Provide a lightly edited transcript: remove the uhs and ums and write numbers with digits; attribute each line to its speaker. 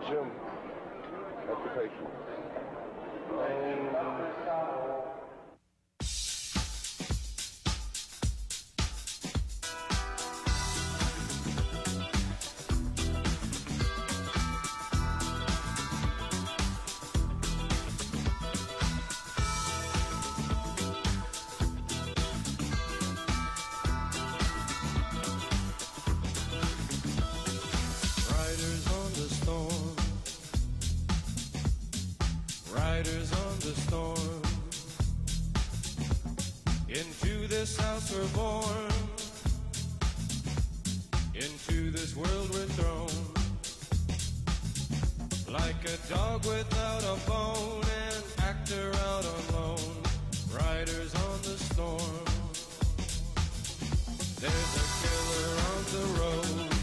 Speaker 1: Jim, occupation.
Speaker 2: Riders on the storm. Into this house we're born. Into this world we're thrown. Like a dog without a bone, an actor out on loan. Riders on the storm. There's a killer on the road.